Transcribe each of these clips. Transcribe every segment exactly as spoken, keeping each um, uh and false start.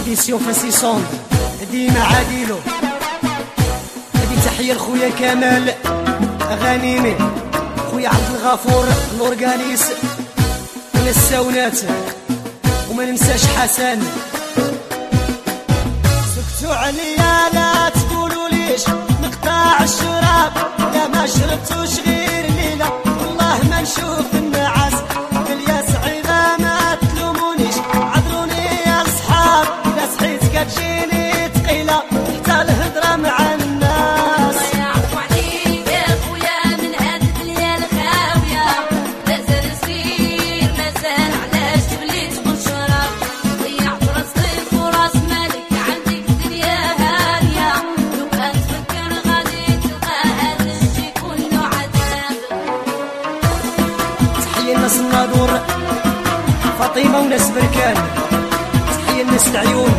إديسيون فاسيسون ديما عاديلو. هادي تحية لخويا كمال غنيمي، خويا عبد الغفور الأورغانيس من الساونات، وما ننساش حسن. سكتوا عليا لا تقولوا ليش نقطع الشراب، لا ما شربتوش غير ليلة والله ما نشوف النعاس. الياس عيبة ما تلومونيش، عذروني يا صحاب، لا صحيت كتجيني تقيلة حتى الهضرة مع الناس. الله يعفو عليك يا خويا من هاد الليل خاوية، مازال صغير مازال علاش وليت بالشراب. ضيعت راسك وراس مالك عندك الدنيا هانية، لو كان تفكر غادي تلقى هاد الشي كله عذاب. تحية الناس الناظور فاطمة وناس بركان، تحية الناس العيون.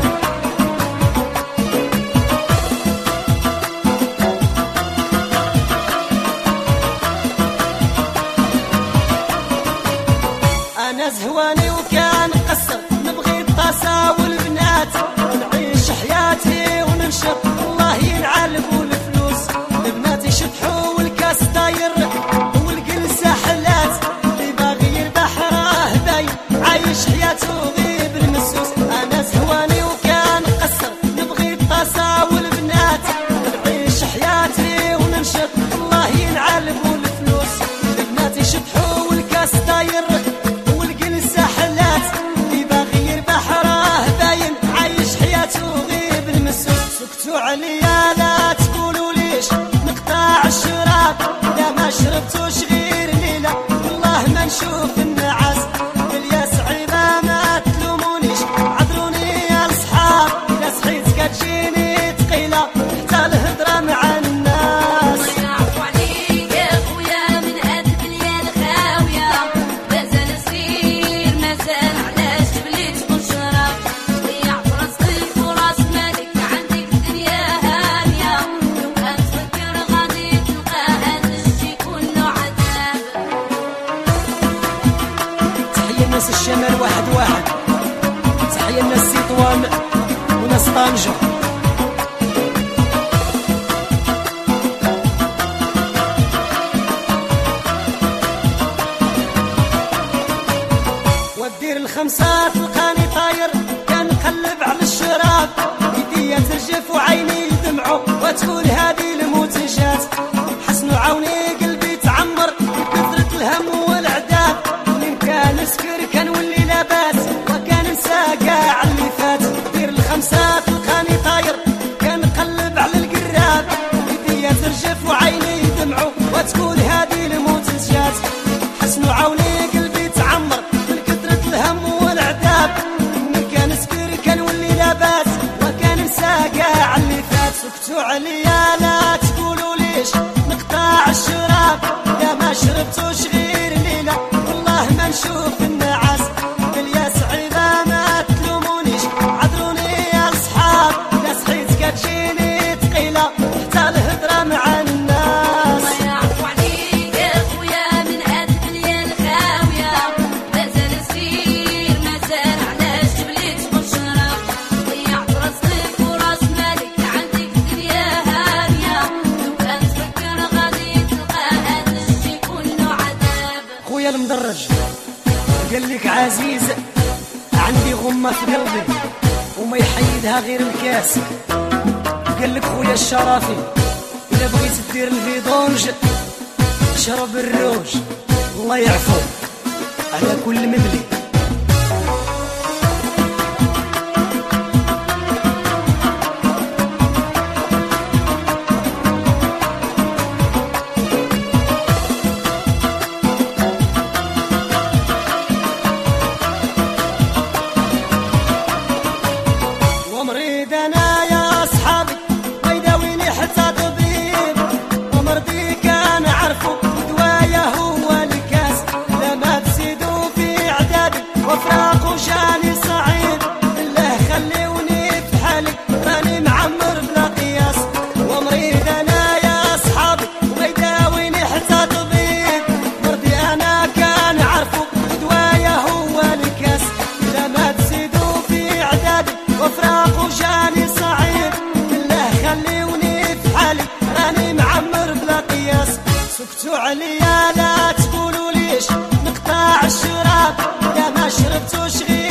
أنا زهواني وكان قصر نبغي الطاسة والبنات، ونعيش حياتي وننشط الله ينعلبوا الفلوس. البنات يشطحوا والكاس داير والجلسة حلات، اللي باغي يربح راه باين عايش حياته غير بالمسوس. أنا زهواني وكان قصر نبغي الطاسة والبنات، ونعيش حياتي وننشط الله ينعلبوا الفلوس. البنات يشطحوا والكاس داير والجلسة حلات، اللي باغي يربح راه باين عايش حياته غير بالمسوس. سكتوا عليا لا تقولوا ليش نقطع الشراب، لا ما شربتوش غير ليلة والله ما نشوف النعاس. الياس عيبة ما تلومونيش، عذروني يا الصحاب، لا صحيت كتجيني تقيلة حتى الهضرة مع الناس. الله يعفو عليك يا خويا من هاد الليل خاوية، مازال صغير مازال علاش وليت بالشراب. ضيعت راسك وراس مالك عندك الدنيا هانية، لو كان تفكر غادي تلقى هاد الشي كله عذاب. تحية الناس الشمال واحد واحد، تحية الناس تطوان وناس طنجة. ودير الخمسة تلقاني طاير، كنقلب على الشراب، يديا ترجف وعيني يدمعوا وتقول هادي الموت جات. حسنوا عوني قلبي تعمر بكثرة الهم والعذاب، من كان نسكر كنولي لاباس وكان نسى كاع اللي فات. دير الخمسة تلقاني طاير كنقلب على القراب، يديا ترجف وعيني يدمعوا وتقول هادي الموت جات. حسنوا عوني قلبي تعمر من كثرة الهم والعذاب، من كان نسكر كنولي لاباس وكان نسى كاع اللي فات. سكتوا عليا لا تقولوا ليش نقطع الشراب، لا ما شربتوش غير ليلة والله ما نشوف النعاس. الياس عيبة ما تلومونيش، عذروني يا الصحاب، لا صحيت كتجيني تقيلة حتى الهضرة مع الناس. الله يعفو عليك يا خويا من هاد الليل خاوية، مازال صغير مازال علاش وليت بالشراب. ضيعت راسك وراس مالك عندك الدنيا هانية، لو كان تفكر غادي تلقى هاد الشي كله عذاب. خويا المدرج قال لك عزيز عندي غمة في قلبي وما يحيدها غير الكاس. قال لك خويا الشرافي إذا بغيت دير الفيدونج شرب الروج، الله يعفو على كل مبلي. ومريد انا يا اصحابي ما يداويني حتى طبيب، ومرضي كان عرفو دوايا هو الكاس، لا ما تزيدوا في عداد عليا لا تقولوا ليش نقطع الشراب، يا ما شربتوش غير